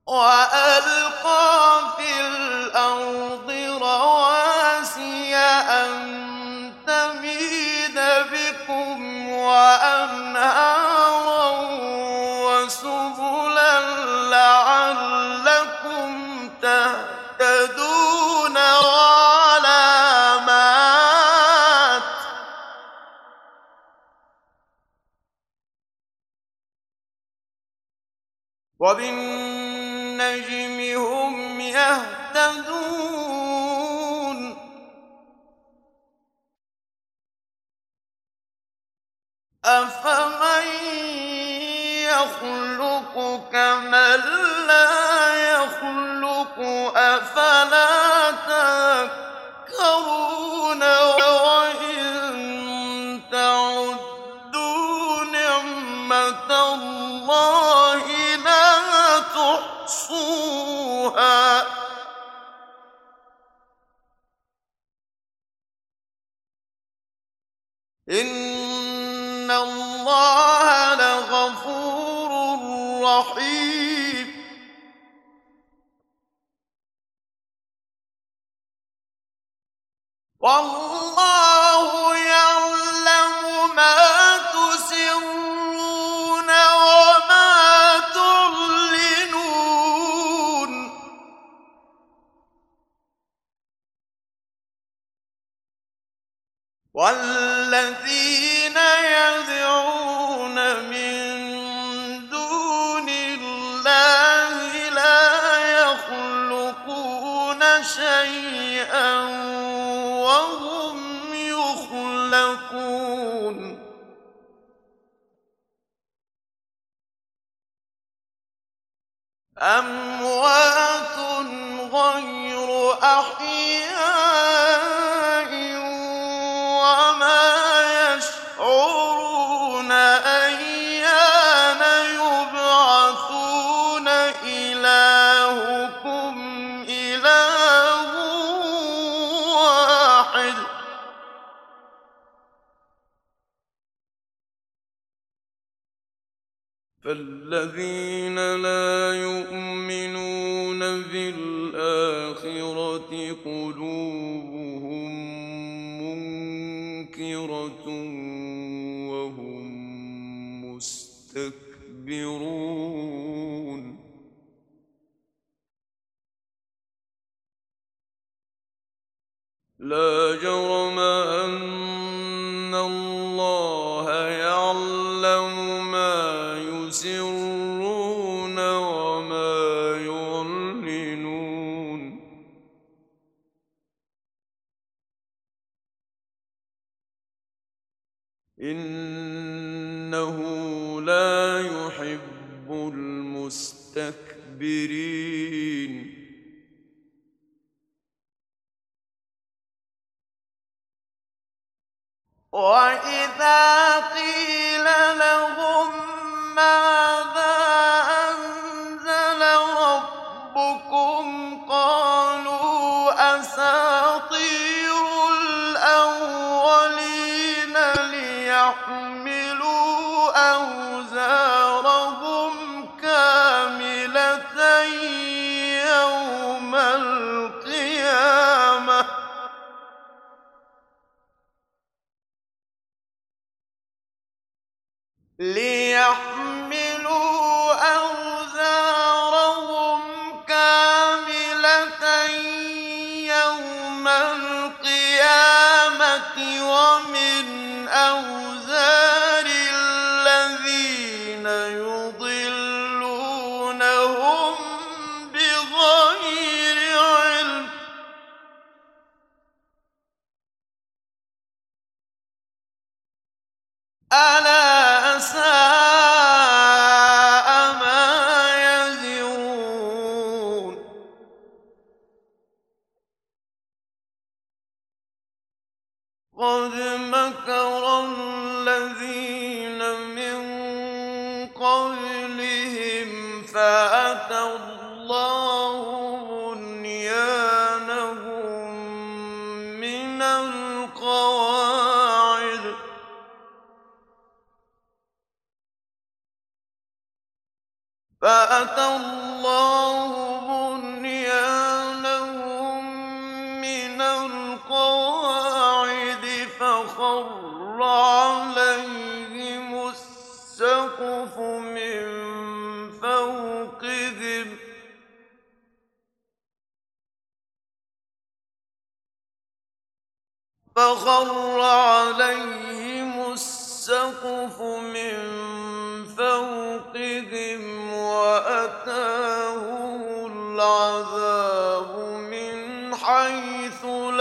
وألقى في الأرض رواسي أن تميد بكم وأنهارا وسبلا لعلكم تهتدون وعلامات ۚ وبالنجم هم يهتدون. أفمن يخلق كمن لا يخلق أفلا تذكرون وإن تعدوا نعمة الله لا تحصوها إن الله لغفور رحيم. والله يعلم ما تسرون وما تعلنون. والذين يدعون من دون الله لا يخلقون شيئا وهم يخلقون. أموات غير أحياء وما يشعرون أيان يبعثون. إلهكم إله واحد فالذين لا يؤمنون بالآخرة قلوبهم منكرة وهم مستكبرون. لا جرم أن الله يعلم ما يسرون وما يعلنون. إنه لا يحب المستكبرين. وإذا قيل لهم ماذا أنزل ربكم قالوا أساطير الأولين ليحملوا أوزارهم كاملة يوم القيامة ومن أوزار الذين يضلونهم بغير علم ألا ساء ما يزرون. قد مكر الذين من قبلهم فأتى الله بنيانهم من القواعد فأتى الله بنيانهم من القواعد فخر عليهم السقف من فوقهم وأتاهم العذاب من حيث